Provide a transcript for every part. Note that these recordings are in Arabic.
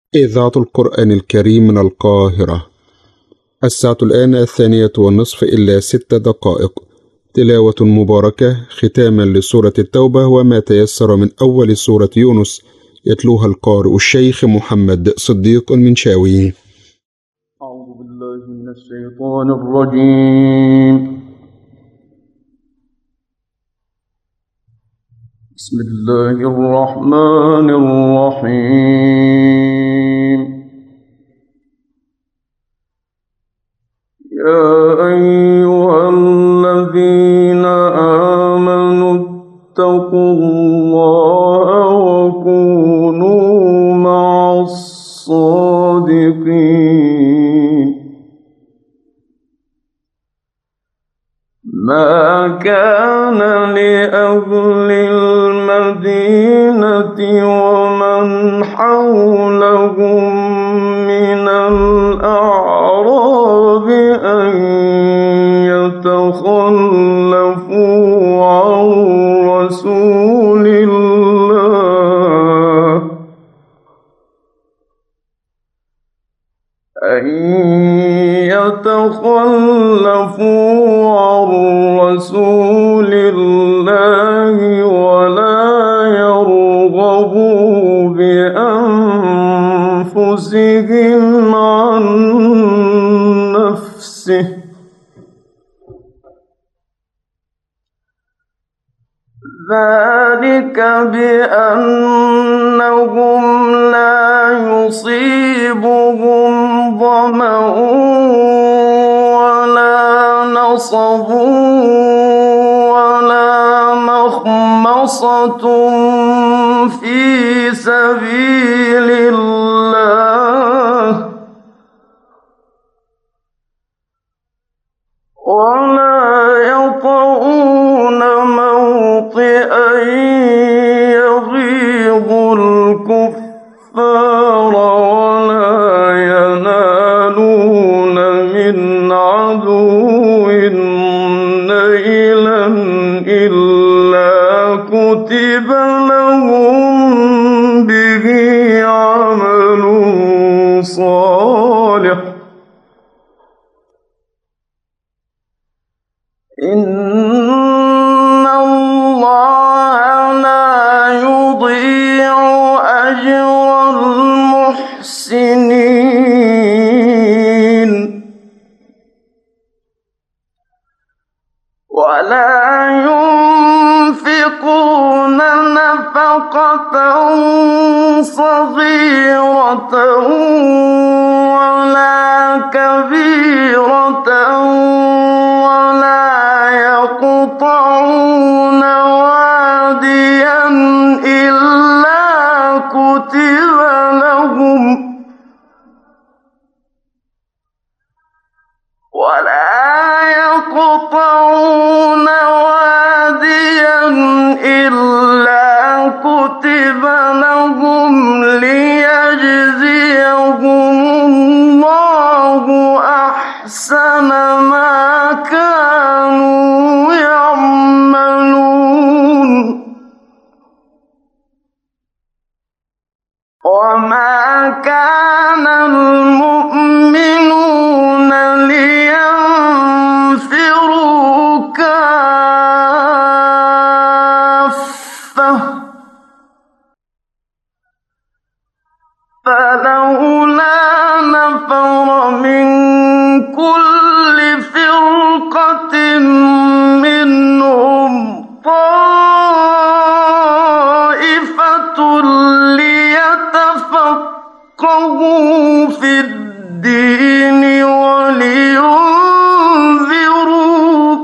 إذاعة القرآن الكريم من القاهرة. الساعة الآن 2:30 إلا 6 دقائق. تلاوة مباركة ختاما لسورة التوبة وما تيسر من أول سورة يونس، يتلوها القارئ الشيخ محمد صديق المنشاوي. أعوذ بالله من الشيطان الرجيم. بسم الله الرحمن الرحيم. يا أيها الذين آمنوا اتقوا الله وكونوا مع الصادقين. ما كان لأهل المدينة ومن حولهم من الأعراب أن يتخلفوا عن رسول الله ولا يرغبوا بأنفسهم عن نفسه، ذلك بأنهم لا يصيبهم ظمأ ولا نصب ولا مخمصة في سبيل الله ولا يطؤون موطئا يغيظ الكفار ولا ينالون من عدو نيلا إلا كتب لهم به عمل صالح. إن الله لا يضيع أجر المحسنين. ولا ينفقون نفقة صغيرة ولا كبيرة ولا يقطعون واديا إلا كتب لهم ليجزيهم الله أحسن ما كانوا يعملون. وما كان المؤمنون لينفروا كافة، فلولا نفر من كل فرقة منهم طائفة ليتفقهوا في الدين ولينذروا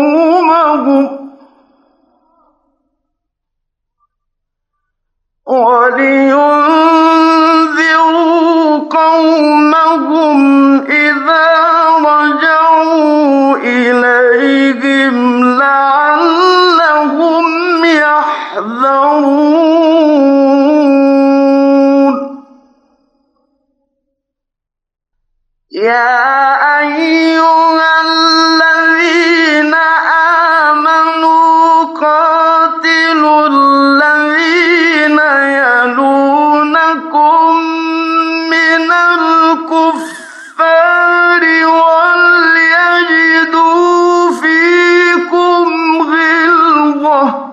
قومهم إذا رجعوا إليهم لعلهم يحذرون. يا أيها الذين آمنوا قاتلوا الذين يلونكم الكفار وليجدوا فيكم غلظة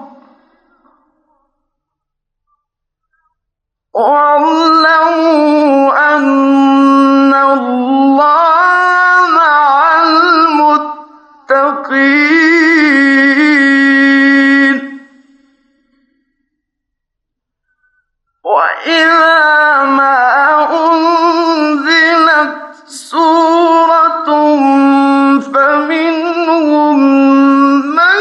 واعلموا أن الله مع المتقين. وإذا ما أنزلت سورة فمنهم من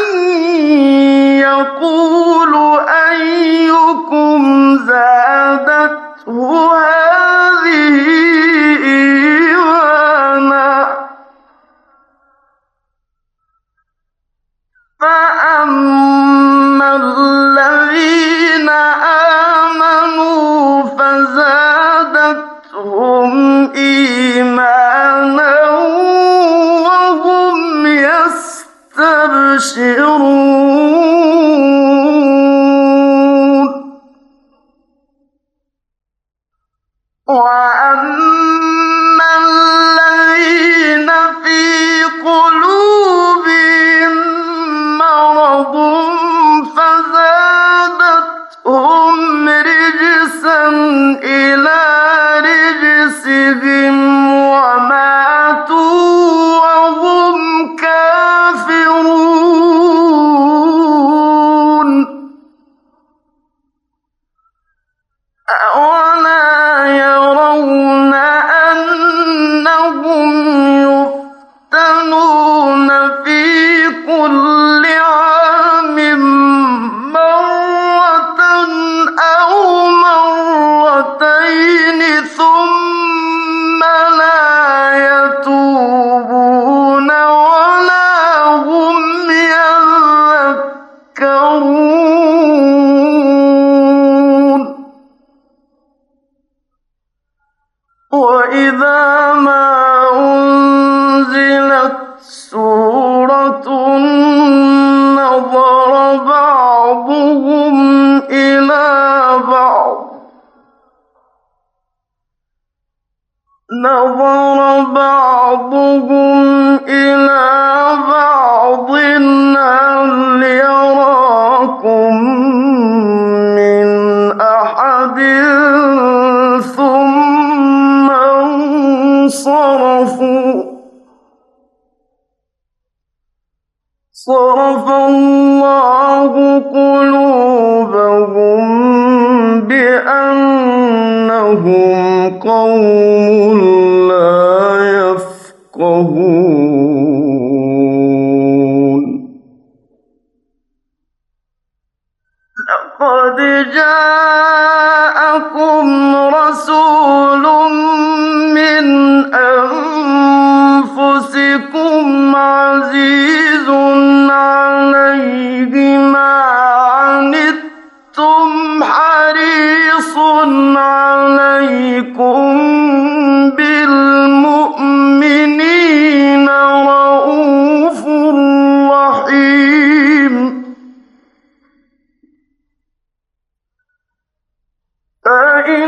يقول أيكم زادته هذه إيمانا فأما الذين آمنوا فزادتهم إيمانا وهم يستبشرون. وأما الذين في قلوبهم مرض فزادتهم رجسا إلى رجسهم وماتوا وهم كافرون. أولا يرون أنهم يفتنون في كل عام مرة أو مرتين ثم لا يتوبون ولا هم يذكرون. وإذا ما أنزلت سورة نظر بعضهم إلى بعض هل يراكم من أحد ثم صرف الله قلوبهم بأنهم قوم لا يفقهون. لقد جاءكم رسول من أنفسكم عزيز عليه ما عنتم حريص عليكم بالمؤمنين رءوف رحيم. فإن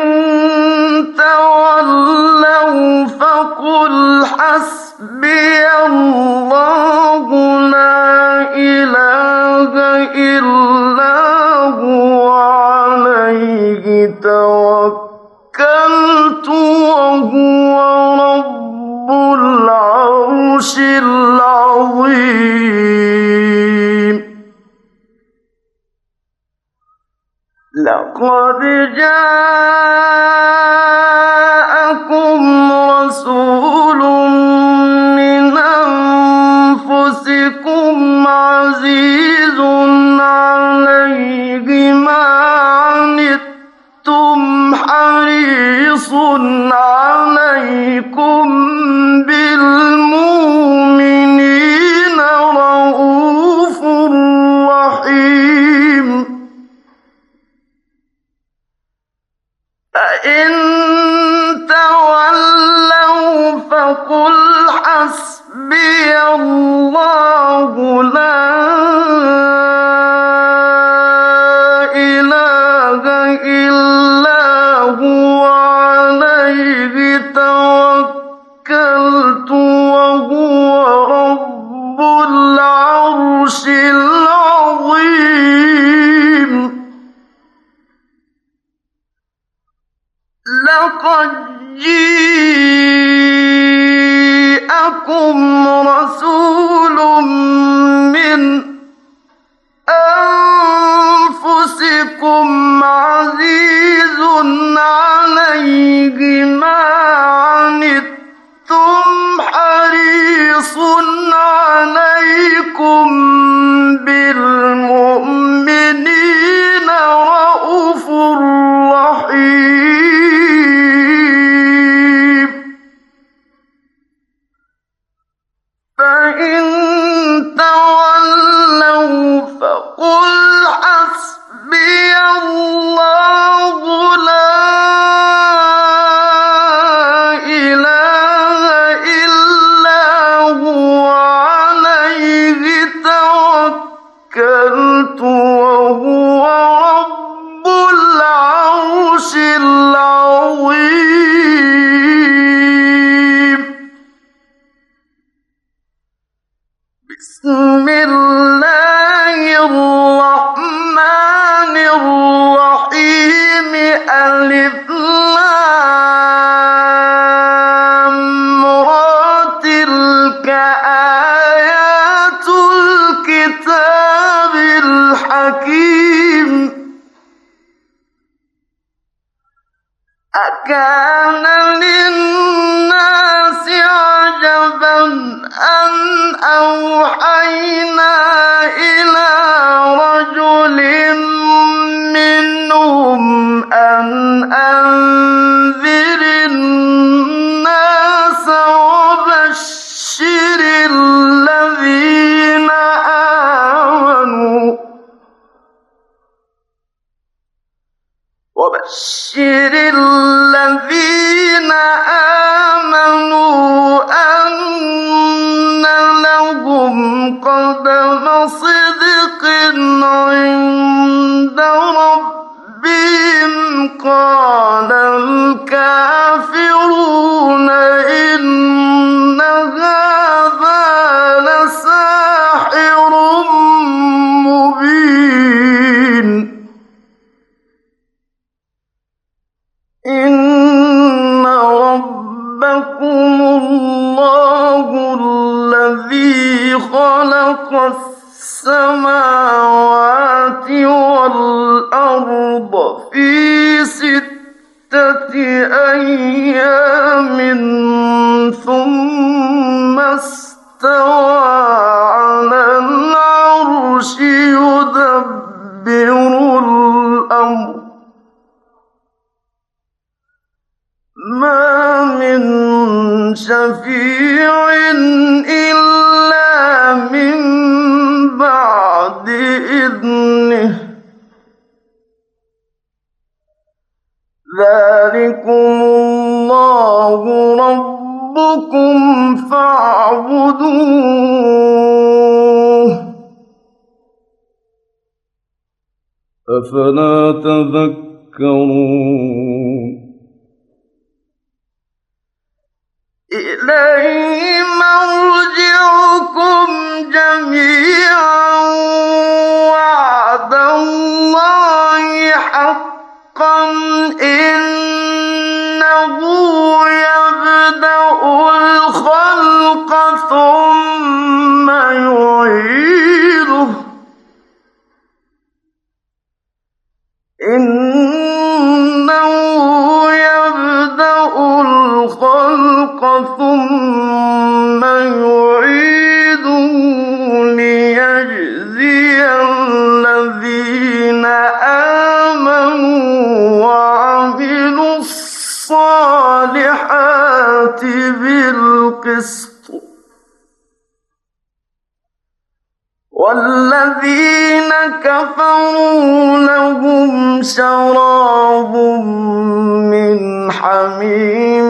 تولوا فقل حسبي الله لا إله إلا هو عليه توكلت وهو رب العرش العظيم. لقد جاءكم رسول من أنفسكم عزيز عليه ما عنتم حريص عليكم بالمؤمنين رءوف رحيم. فإن تولوا فقل حسبي الله لا إله إلا هو عليه توكلت لقد جاءكم رسول من أنفسكم عزيز عليه ما عنتم حريص عليكم بالمؤمنين رءوف رحيم فإن تولوا فقل حسبي الله لا إله إلا هو عليه توكلت وهو رب العرش العظيم بسم الله الرحمن الرحيم ألف لام را تلك آيات الكتاب الحكيم أكان للناس عجبا أن أوحينا إلى رجل منهم أن أنذر الناس وبشر الذين آمنوا أن لهم قدم صدق عند ربهم قال الكافرون إن هذا لساحر مبين إن ربكم الله الذي خلق السماوات والأرض في 6 أيام ثم استوى على العرش يدبر الأمر ما من شفيع إلا من بعد إذنه ذلكم الله ربكم فاعبدوه أفلا تذكرون إليه مرجعكم جميعا وعد الله حقا إنه يبدأ الخلق ثم يعيده ثم يعيده ليجزي الذين آمنوا وعملوا الصالحات بالقسط والذين كفروا لهم شراب من حميم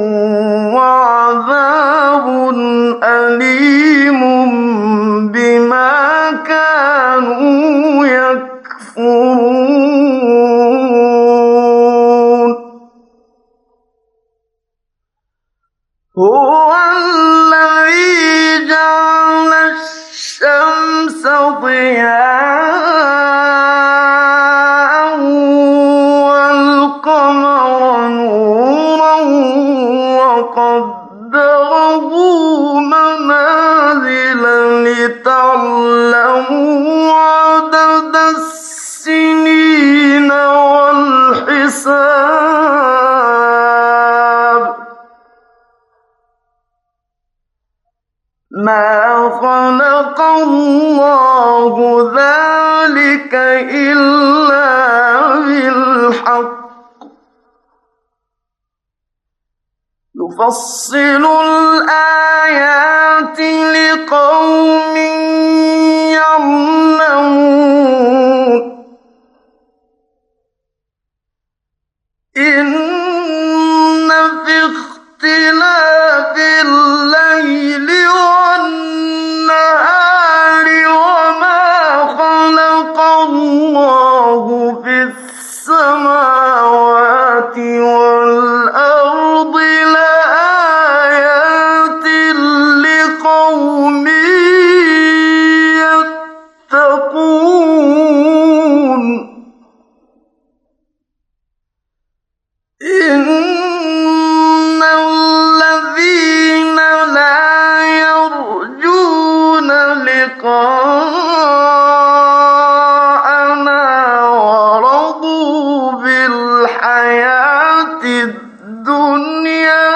وعذاب أليم بما كانوا يكفرون هو الذي جعل الشمس ضياء والقمر نورا ما خلق الله ذلك إلا بالحق يفصل الآيات لقوم يعلمون إن في اختلاف الليل والنهار وما خلق الله في السماوات والأرض لآيات لقوم يتقون إن الذين لا يرجون لقاءنا ورضوا بالحياة الدنيا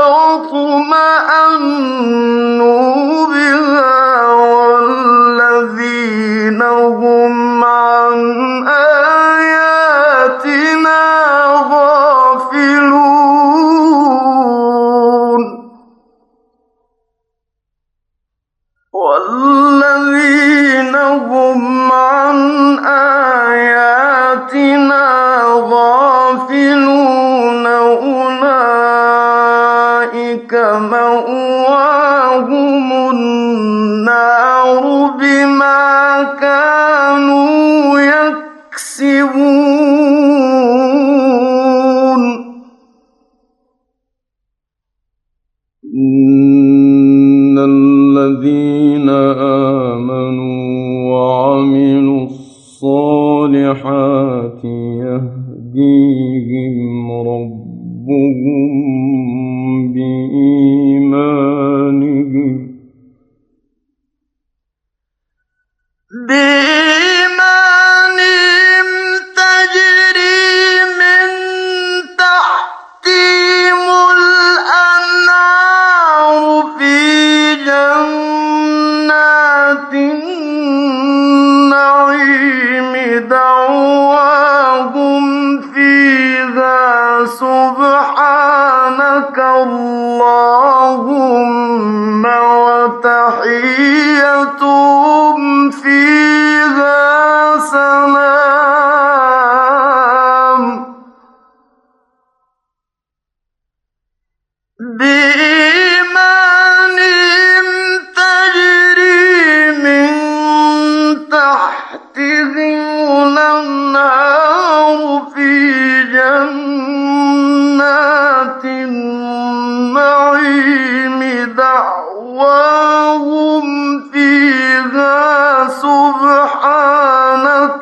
واطمأنوا بها والذين هم عن آياتنا غافلون والذين هم عن آياتنا غافلون أولئك مأواهم النار بما كانوا يكسبون إن الذين آمنوا وعملوا الصالحات يهديهم ربهم بإيمانهم تجري من تحتهم الأنهار في جنات النعيم دعواهم فيها سبحانك اللهم وتحيتهم فيها سلام بإيمانهم تجري من تحتهم الأنهار في جنات النعيم دعواهم فيها سبحانك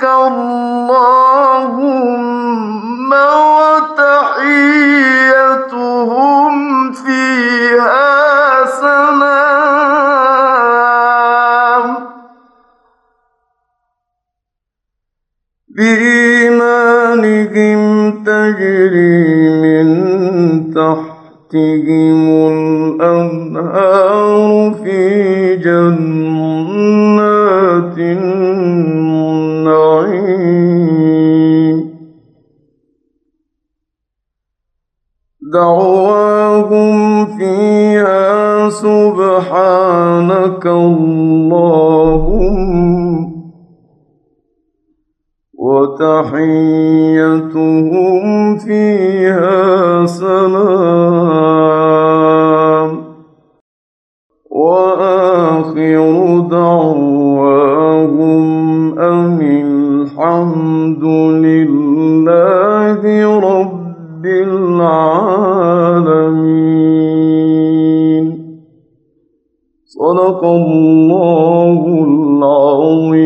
اللهم وتحيتهم فيها سلام بإيمانهم تجري من تحتهم الأنهار في جنات النعيم دعواهم فيها سبحانك اللهم وتحيتهم فيها سلام وآخر دعواهم أن الحمد لله رب العالمين صدق الله العظيم